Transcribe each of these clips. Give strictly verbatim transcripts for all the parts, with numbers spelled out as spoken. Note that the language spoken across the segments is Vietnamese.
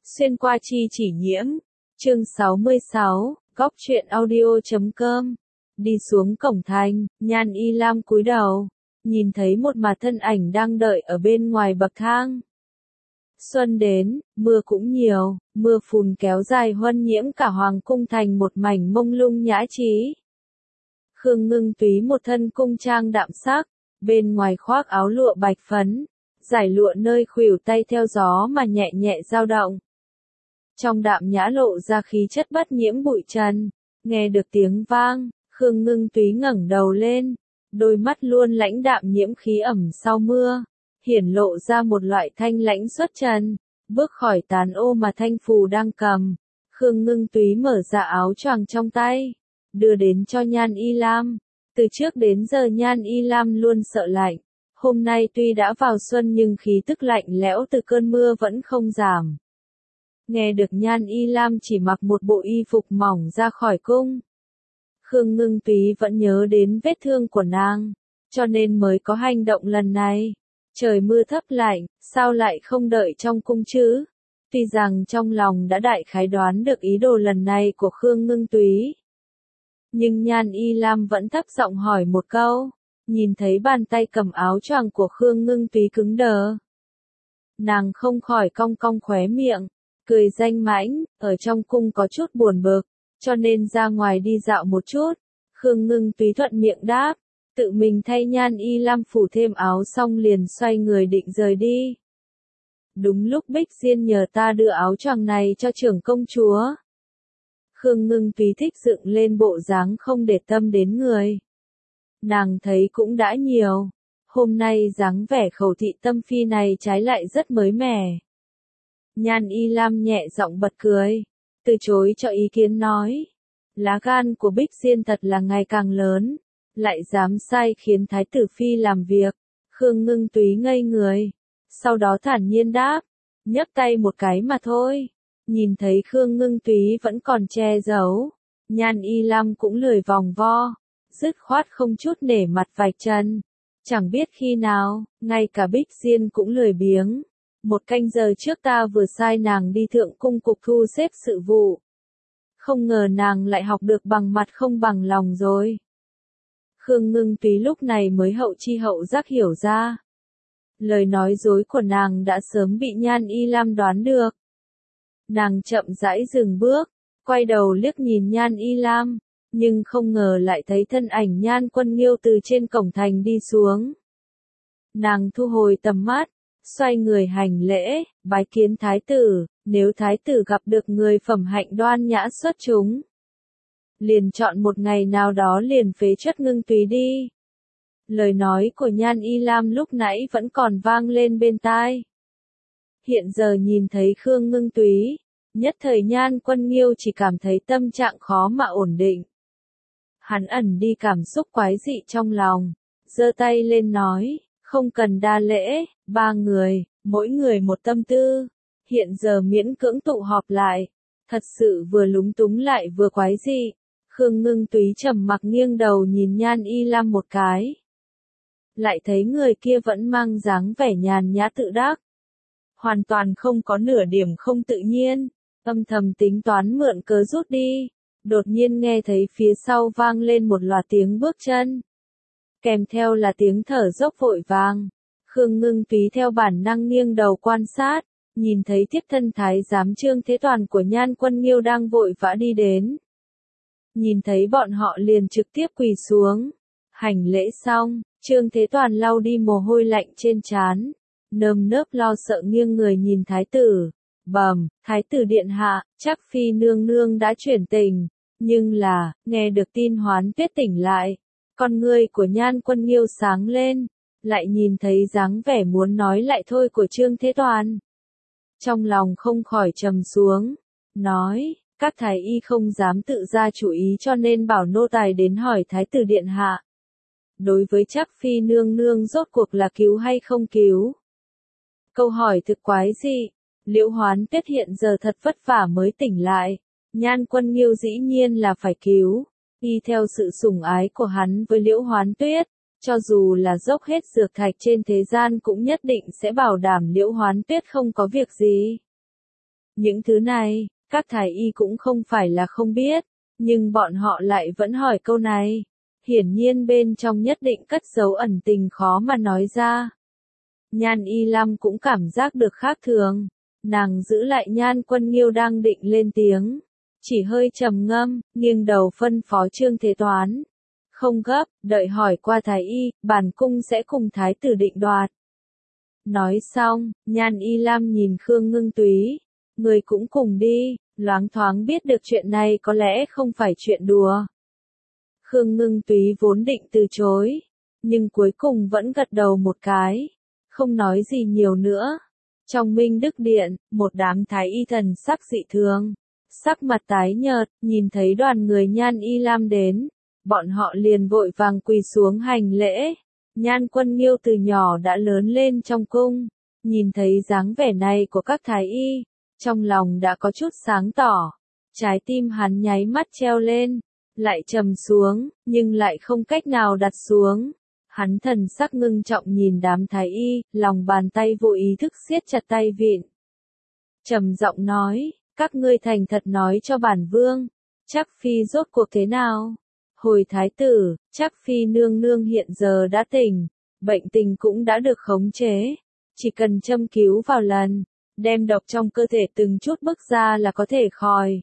Xuyên qua chi chỉ nhiễm. Chương sáu mươi sáu, góc truyện audio chấm com. Đi xuống cổng thành, Nhan Y Lam cúi đầu, nhìn thấy một mà thân ảnh đang đợi ở bên ngoài bậc thang. Xuân đến, mưa cũng nhiều, mưa phùn kéo dài huân nhiễm cả hoàng cung thành một mảnh mông lung nhã trí. Khương Ngưng Túy một thân cung trang đạm sắc, bên ngoài khoác áo lụa bạch phấn, giải lụa nơi khuỷu tay theo gió mà nhẹ nhẹ dao động. Trong đạm nhã lộ ra khí chất bất nhiễm bụi trần, nghe được tiếng vang, Khương Ngưng Túy ngẩng đầu lên, đôi mắt luôn lãnh đạm nhiễm khí ẩm sau mưa, hiển lộ ra một loại thanh lãnh xuất trần, bước khỏi tán ô mà thanh phù đang cầm. Khương Ngưng Túy mở ra áo choàng trong tay, đưa đến cho Nhan Y Lam. Từ trước đến giờ Nhan Y Lam luôn sợ lạnh, hôm nay tuy đã vào xuân nhưng khí tức lạnh lẽo từ cơn mưa vẫn không giảm. Nghe được Nhan Y Lam chỉ mặc một bộ y phục mỏng ra khỏi cung, Khương Ngưng Túy vẫn nhớ đến vết thương của nàng, cho nên mới có hành động lần này. Trời mưa thấp lạnh, sao lại không đợi trong cung chứ? Tuy rằng trong lòng đã đại khái đoán được ý đồ lần này của Khương Ngưng Túy, nhưng Nhan Y Lam vẫn thấp giọng hỏi một câu, nhìn thấy bàn tay cầm áo choàng của Khương Ngưng Túy cứng đờ. Nàng không khỏi cong cong khóe miệng, cười danh mãnh, ở trong cung có chút buồn bực, cho nên ra ngoài đi dạo một chút. Khương Ngưng Túy thuận miệng đáp, tự mình thay Nhan Y Lam phủ thêm áo xong liền xoay người định rời đi. Đúng lúc Bích Diên nhờ ta đưa áo choàng này cho trưởng công chúa. Khương Ngưng Túy thích dựng lên bộ dáng không để tâm đến người. Nàng thấy cũng đã nhiều, hôm nay dáng vẻ khẩu thị tâm phi này trái lại rất mới mẻ. Nhan Y Lam nhẹ giọng bật cười, từ chối cho ý kiến nói, lá gan của Bích Diên thật là ngày càng lớn, lại dám sai khiến Thái tử Phi làm việc. Khương Ngưng Túy ngây người, sau đó thản nhiên đáp, nhấc tay một cái mà thôi. Nhìn thấy Khương Ngưng Túy vẫn còn che giấu, Nhan Y Lam cũng lười vòng vo, dứt khoát không chút nể mặt vạch chân. Chẳng biết khi nào, ngay cả Bích Diên cũng lười biếng. Một canh giờ trước ta vừa sai nàng đi thượng cung cục thu xếp sự vụ. Không ngờ nàng lại học được bằng mặt không bằng lòng rồi. Khương Ngưng Túy lúc này mới hậu chi hậu giác hiểu ra. Lời nói dối của nàng đã sớm bị Nhan Y Lam đoán được. Nàng chậm rãi dừng bước, quay đầu liếc nhìn Nhan Y Lam, nhưng không ngờ lại thấy thân ảnh Nhan Quân Nghiêu từ trên cổng thành đi xuống. Nàng thu hồi tầm mắt, xoay người hành lễ, bái kiến thái tử, nếu thái tử gặp được người phẩm hạnh đoan nhã xuất chúng, liền chọn một ngày nào đó liền phế chất Ngưng Túy đi. Lời nói của Nhan Y Lam lúc nãy vẫn còn vang lên bên tai. Hiện giờ nhìn thấy Khương Ngưng Túy, nhất thời Nhan Quân Nghiêu chỉ cảm thấy tâm trạng khó mà ổn định. Hắn ẩn đi cảm xúc quái dị trong lòng, giơ tay lên nói, không cần đa lễ, ba người, mỗi người một tâm tư, hiện giờ miễn cưỡng tụ họp lại, thật sự vừa lúng túng lại vừa quái dị. Khương Ngưng Túy trầm mặc nghiêng đầu nhìn Nhan Y Lam một cái, lại thấy người kia vẫn mang dáng vẻ nhàn nhã tự đắc, hoàn toàn không có nửa điểm không tự nhiên, âm thầm tính toán mượn cớ rút đi. Đột nhiên nghe thấy phía sau vang lên một loạt tiếng bước chân, kèm theo là tiếng thở dốc vội vàng. Khương Ngưng Túy theo bản năng nghiêng đầu quan sát, nhìn thấy thiếp thân thái giám Trương Thế Toàn của Nhan Quân Nghiêu đang vội vã đi đến. Nhìn thấy bọn họ liền trực tiếp quỳ xuống, hành lễ xong, Trương Thế Toàn lau đi mồ hôi lạnh trên trán, nơm nớp lo sợ nghiêng người nhìn thái tử, bẩm, thái tử điện hạ, chắc phi nương nương đã chuyển tình, nhưng là, nghe được tin Hoán Tuyết tỉnh lại, con ngươi của Nhan Quân Nghiêu sáng lên, lại nhìn thấy dáng vẻ muốn nói lại thôi của Trương Thế Toàn. Trong lòng không khỏi trầm xuống, nói, các thái y không dám tự ra chủ ý cho nên bảo nô tài đến hỏi thái tử điện hạ. Đối với chắc phi nương nương rốt cuộc là cứu hay không cứu? Câu hỏi thực quái dị, Liễu Hoán Tuyết hiện giờ thật vất vả mới tỉnh lại, Nhan Quân Nghiêu dĩ nhiên là phải cứu. Y theo sự sủng ái của hắn với Liễu Hoán Tuyết, cho dù là dốc hết dược thạch trên thế gian cũng nhất định sẽ bảo đảm Liễu Hoán Tuyết không có việc gì. Những thứ này, các thái y cũng không phải là không biết, nhưng bọn họ lại vẫn hỏi câu này. Hiển nhiên bên trong nhất định cất giấu ẩn tình khó mà nói ra. Nhan Y Lam cũng cảm giác được khác thường. Nàng giữ lại Nhan Quân Nghiêu đang định lên tiếng. Chỉ hơi trầm ngâm, nghiêng đầu phân phó Trương Thế Toán. Không gấp, đợi hỏi qua thái y, bản cung sẽ cùng thái tử định đoạt. Nói xong, Nhan Y Lam nhìn Khương Ngưng Túy. Người cũng cùng đi, loáng thoáng biết được chuyện này có lẽ không phải chuyện đùa. Khương Ngưng Túy vốn định từ chối, nhưng cuối cùng vẫn gật đầu một cái, không nói gì nhiều nữa. Trong Minh Đức Điện, một đám thái y thần sắc dị thường, sắc mặt tái nhợt, nhìn thấy đoàn người Nhan Y Lam đến, bọn họ liền vội vàng quỳ xuống hành lễ. Nhan Quân Nghiêu từ nhỏ đã lớn lên trong cung, nhìn thấy dáng vẻ này của các thái y, trong lòng đã có chút sáng tỏ, trái tim hắn nháy mắt treo lên, lại trầm xuống, nhưng lại không cách nào đặt xuống. Hắn thần sắc ngưng trọng nhìn đám thái y, lòng bàn tay vô ý thức siết chặt tay vịn. Trầm giọng nói, các ngươi thành thật nói cho bản vương, Trác Phi rốt cuộc thế nào? Hồi thái tử, Trác Phi nương nương hiện giờ đã tỉnh, bệnh tình cũng đã được khống chế, chỉ cần châm cứu vào lần, đem độc trong cơ thể từng chút bước ra là có thể khỏi.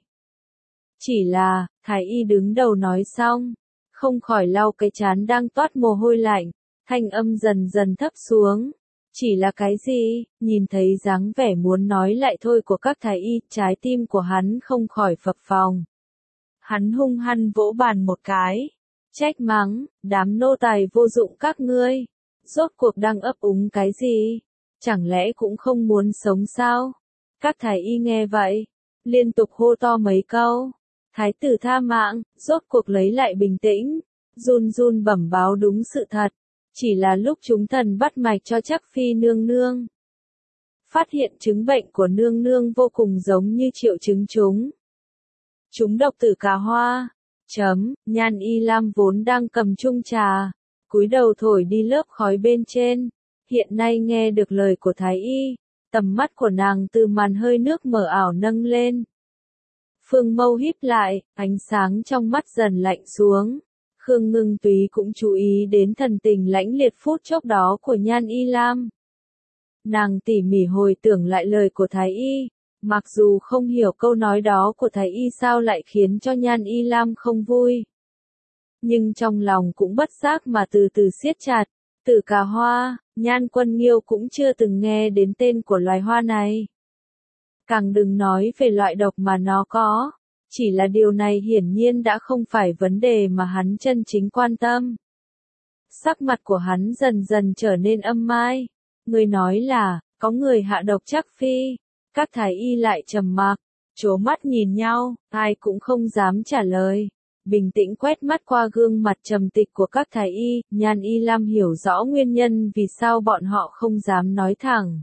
Chỉ là, thái y đứng đầu nói xong, không khỏi lau cái trán đang toát mồ hôi lạnh, thanh âm dần dần thấp xuống. Chỉ là cái gì? Nhìn thấy dáng vẻ muốn nói lại thôi của các thái y, trái tim của hắn không khỏi phập phồng. Hắn hung hăng vỗ bàn một cái, trách mắng, đám nô tài vô dụng các ngươi, rốt cuộc đang ấp úng cái gì? Chẳng lẽ cũng không muốn sống sao? Các thái y nghe vậy, liên tục hô to mấy câu. Thái tử tha mạng, rốt cuộc lấy lại bình tĩnh, run run bẩm báo đúng sự thật. Chỉ là lúc chúng thần bắt mạch cho Trác Phi nương nương, phát hiện chứng bệnh của nương nương vô cùng giống như triệu chứng chúng. Chúng độc tử cà hoa. Chấm, Nhan Y Lam vốn đang cầm chung trà, cúi đầu thổi đi lớp khói bên trên. Hiện nay nghe được lời của thái y, tầm mắt của nàng từ màn hơi nước mờ ảo nâng lên. Phương mâu híp lại, ánh sáng trong mắt dần lạnh xuống. Khương Ngưng Túy cũng chú ý đến thần tình lãnh liệt phút chốc đó của Nhan Y Lam. Nàng tỉ mỉ hồi tưởng lại lời của thái y, mặc dù không hiểu câu nói đó của thái y sao lại khiến cho Nhan Y Lam không vui. Nhưng trong lòng cũng bất giác mà từ từ siết chặt. Tử cà hoa, Nhan Quân Nghiêu cũng chưa từng nghe đến tên của loài hoa này. Càng đừng nói về loại độc mà nó có. Chỉ là điều này hiển nhiên đã không phải vấn đề mà hắn chân chính quan tâm. Sắc mặt của hắn dần dần trở nên âm mai. Người nói là, có người hạ độc Trác Phi. Các thái y lại trầm mặc, trố mắt nhìn nhau, ai cũng không dám trả lời. Bình tĩnh quét mắt qua gương mặt trầm tịch của các thái y, Nhan Y Lam hiểu rõ nguyên nhân vì sao bọn họ không dám nói thẳng.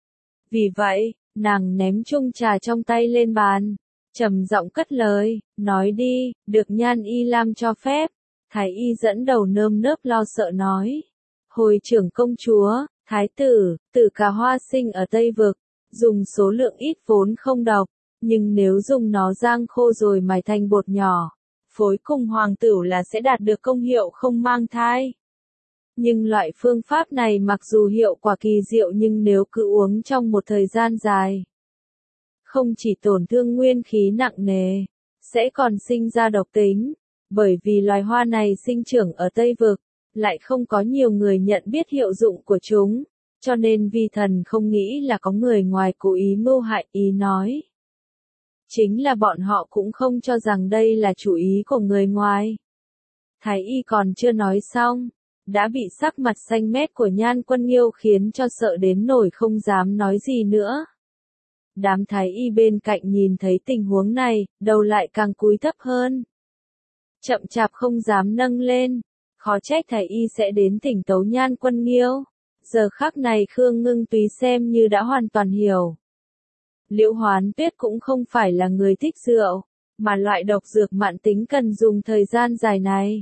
Vì vậy, nàng ném chung trà trong tay lên bàn, trầm giọng cất lời, nói đi, được Nhan Y Lam cho phép. Thái y dẫn đầu nơm nớp lo sợ nói. Hồi trưởng công chúa, thái tử, tử cà hoa sinh ở Tây Vực, dùng số lượng ít vốn không độc, nhưng nếu dùng nó rang khô rồi mài thành bột nhỏ, phối cùng hoàng tử là sẽ đạt được công hiệu không mang thai. Nhưng loại phương pháp này mặc dù hiệu quả kỳ diệu nhưng nếu cứ uống trong một thời gian dài, không chỉ tổn thương nguyên khí nặng nề, sẽ còn sinh ra độc tính, bởi vì loài hoa này sinh trưởng ở Tây Vực, lại không có nhiều người nhận biết hiệu dụng của chúng, cho nên vi thần không nghĩ là có người ngoài cố ý mưu hại. Ý nói chính là bọn họ cũng không cho rằng đây là chủ ý của người ngoài. Thái y còn chưa nói xong, đã bị sắc mặt xanh mét của Nhan Quân Nghiêu khiến cho sợ đến nỗi không dám nói gì nữa. Đám thái y bên cạnh nhìn thấy tình huống này, đầu lại càng cúi thấp hơn. Chậm chạp không dám nâng lên, khó trách thái y sẽ đến thỉnh tấu Nhan Quân Nghiêu. Giờ khắc này Khương Ngưng Túy xem như đã hoàn toàn hiểu. Liễu Hoán Tuyết cũng không phải là người thích rượu, mà loại độc dược mãn tính cần dùng thời gian dài này.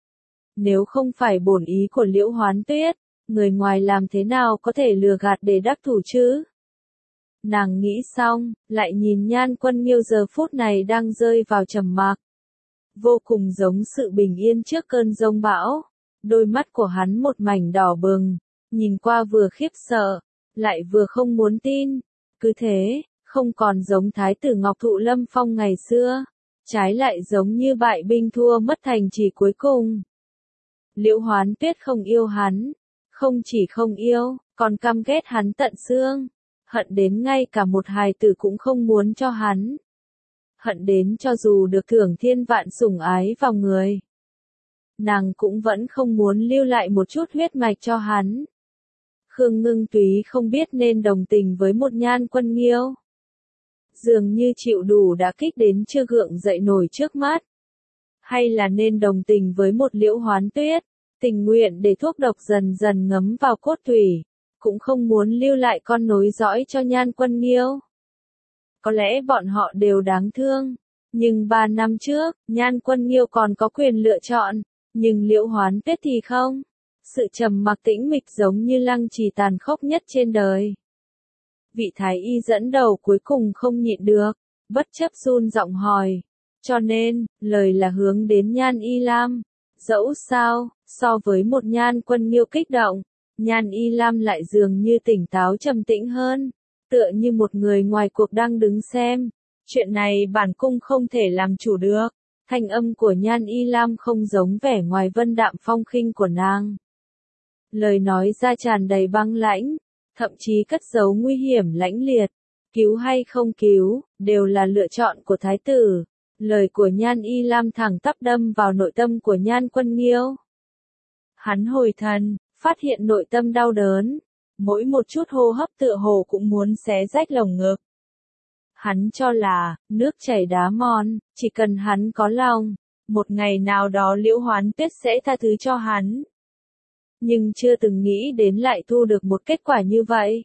Nếu không phải bổn ý của Liễu Hoán Tuyết, người ngoài làm thế nào có thể lừa gạt để đắc thủ chứ? Nàng nghĩ xong, lại nhìn Nhan Quân Nghiêu giờ phút này đang rơi vào trầm mặc. Vô cùng giống sự bình yên trước cơn giông bão. Đôi mắt của hắn một mảnh đỏ bừng, nhìn qua vừa khiếp sợ, lại vừa không muốn tin. Cứ thế, không còn giống thái tử Ngọc Thụ Lâm Phong ngày xưa, trái lại giống như bại binh thua mất thành trì cuối cùng. Liễu Hoán Tuyết không yêu hắn, không chỉ không yêu, còn căm ghét hắn tận xương, hận đến ngay cả một hài tử cũng không muốn cho hắn. Hận đến cho dù được thưởng thiên vạn sủng ái vào người, nàng cũng vẫn không muốn lưu lại một chút huyết mạch cho hắn. Khương Ngưng Túy không biết nên đồng tình với một Nhan Quân Nghiêu, dường như chịu đủ đả kích đến chưa gượng dậy nổi trước mắt, hay là nên đồng tình với một Liễu Hoán Tuyết, tình nguyện để thuốc độc dần dần ngấm vào cốt tủy, cũng không muốn lưu lại con nối dõi cho Nhan Quân Nghiêu. Có lẽ bọn họ đều đáng thương, nhưng ba năm trước, Nhan Quân Nghiêu còn có quyền lựa chọn, nhưng Liễu Hoán Tuyết thì không. Sự trầm mặc tĩnh mịch giống như lăng trì tàn khốc nhất trên đời. Vị thái y dẫn đầu cuối cùng không nhịn được, bất chấp run giọng hỏi. Cho nên, lời là hướng đến Nhan Y Lam. Dẫu sao, so với một Nhan Quân Nghiêu kích động, Nhan Y Lam lại dường như tỉnh táo trầm tĩnh hơn, tựa như một người ngoài cuộc đang đứng xem. Chuyện này bản cung không thể làm chủ được. Thanh âm của Nhan Y Lam không giống vẻ ngoài vân đạm phong khinh của nàng. Lời nói ra tràn đầy băng lãnh, thậm chí cất giấu nguy hiểm lãnh liệt. Cứu hay không cứu, đều là lựa chọn của thái tử. Lời của Nhan Y Lam thẳng tắp đâm vào nội tâm của Nhan Quân Nghiêu. Hắn hồi thần, phát hiện nội tâm đau đớn. Mỗi một chút hô hấp tựa hồ cũng muốn xé rách lồng ngực. Hắn cho là, nước chảy đá mòn, chỉ cần hắn có lòng, một ngày nào đó Liễu Hoán Tuyết sẽ tha thứ cho hắn. Nhưng chưa từng nghĩ đến lại thu được một kết quả như vậy.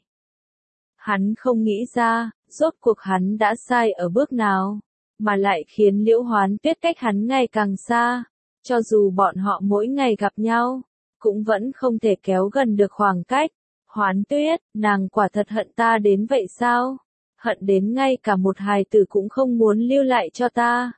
Hắn không nghĩ ra, rốt cuộc hắn đã sai ở bước nào, mà lại khiến Liễu Hoán Tuyết cách hắn ngày càng xa. Cho dù bọn họ mỗi ngày gặp nhau, cũng vẫn không thể kéo gần được khoảng cách. Hoán Tuyết, nàng quả thật hận ta đến vậy sao? Hận đến ngay cả một hài tử cũng không muốn lưu lại cho ta.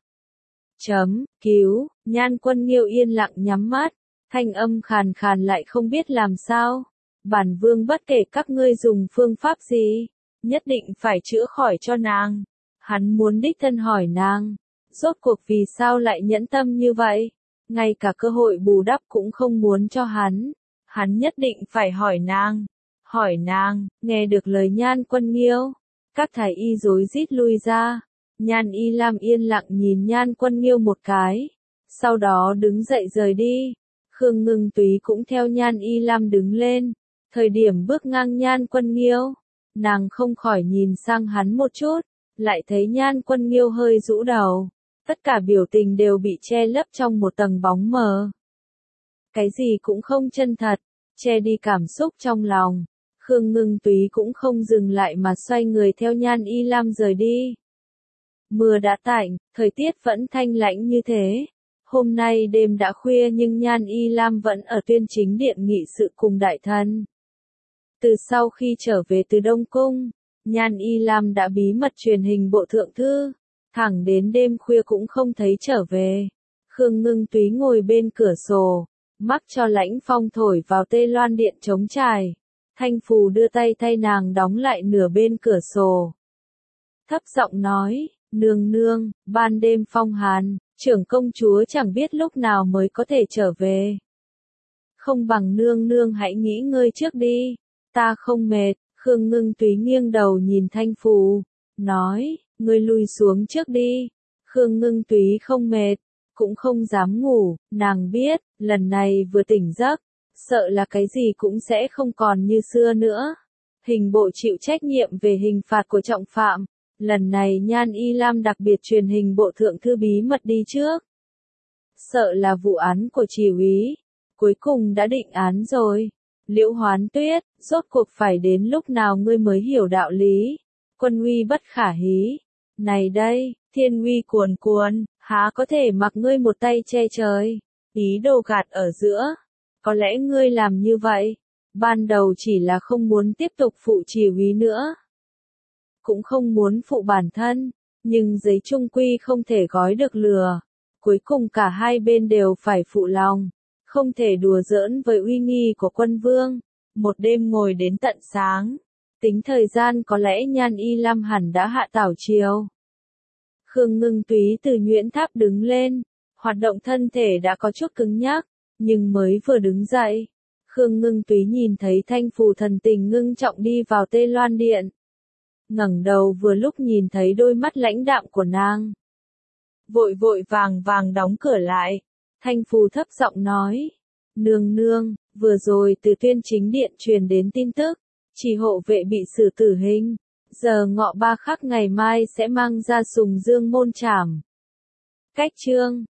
Chấm, cứu, Nhan Quân Nghiêu yên lặng nhắm mắt, thanh âm khàn khàn lại không biết làm sao. Bản vương bất kể các ngươi dùng phương pháp gì, nhất định phải chữa khỏi cho nàng. Hắn muốn đích thân hỏi nàng, rốt cuộc vì sao lại nhẫn tâm như vậy, ngay cả cơ hội bù đắp cũng không muốn cho hắn. Hắn nhất định phải hỏi nàng, hỏi nàng, nghe được lời Nhan Quân Nghiêu. Các thái y rối rít lui ra. Nhan Y Lam yên lặng nhìn Nhan Quân Nghiêu một cái, sau đó đứng dậy rời đi. Khương Ngưng Túy cũng theo Nhan Y Lam đứng lên. Thời điểm bước ngang Nhan Quân Nghiêu, nàng không khỏi nhìn sang hắn một chút, lại thấy Nhan Quân Nghiêu hơi rũ đầu. Tất cả biểu tình đều bị che lấp trong một tầng bóng mờ. Cái gì cũng không chân thật, che đi cảm xúc trong lòng. Khương Ngưng Túy cũng không dừng lại mà xoay người theo Nhan Y Lam rời đi. Mưa đã tạnh, thời tiết vẫn thanh lãnh như thế. Hôm nay đêm đã khuya nhưng Nhan Y Lam vẫn ở Tuyên Chính Điện nghị sự cùng đại thần. Từ sau khi trở về từ Đông Cung, Nhan Y Lam đã bí mật truyền hình bộ thượng thư, thẳng đến đêm khuya cũng không thấy trở về. Khương Ngưng Túy ngồi bên cửa sổ, mắc cho lãnh phong thổi vào tê loan điện trống trải. Thanh Phù đưa tay thay nàng đóng lại nửa bên cửa sổ. Thấp giọng nói, nương nương, ban đêm phong hàn, trưởng công chúa chẳng biết lúc nào mới có thể trở về. Không bằng nương nương hãy nghỉ ngơi trước đi, ta không mệt. Khương Ngưng Túy nghiêng đầu nhìn Thanh Phù, nói, ngươi lui xuống trước đi. Khương Ngưng Túy không mệt, cũng không dám ngủ, nàng biết, lần này vừa tỉnh giấc, sợ là cái gì cũng sẽ không còn như xưa nữa. Hình bộ chịu trách nhiệm về hình phạt của trọng phạm, lần này Nhan Y Lam đặc biệt truyền hình bộ thượng thư bí mật đi trước. Sợ là vụ án của Chỉ úy, cuối cùng đã định án rồi. Liễu Hoán Tuyết, rốt cuộc phải đến lúc nào ngươi mới hiểu đạo lý? Quân uy bất khả hí. Này đây, thiên uy cuồn cuồn, há có thể mặc ngươi một tay che trời, ý đồ gạt ở giữa. Có lẽ ngươi làm như vậy, ban đầu chỉ là không muốn tiếp tục phụ Chỉ úy nữa. cũng không muốn phụ bản thân, nhưng giấy chung quy không thể gói được lừa. Cuối cùng cả hai bên đều phải phụ lòng, không thể đùa giỡn với uy nghi của quân vương. Một đêm ngồi đến tận sáng, tính thời gian có lẽ Nhan Y Lam hẳn đã hạ tảo triều. Khương Ngưng Túy từ nhuyễn tháp đứng lên, hoạt động thân thể đã có chút cứng nhắc, nhưng mới vừa đứng dậy, Khương Ngưng Túy nhìn thấy Thanh Phù thần tình ngưng trọng đi vào Tê Loan Điện. Ngẩng đầu vừa lúc nhìn thấy đôi mắt lãnh đạm của nàng. Vội vội vàng vàng đóng cửa lại, Thanh Phù thấp giọng nói, nương nương, vừa rồi từ Tuyên Chính Điện truyền đến tin tức, chỉ hộ vệ bị xử tử hình, giờ ngọ ba khắc ngày mai sẽ mang ra Sùng Dương môn trảm. Cách chương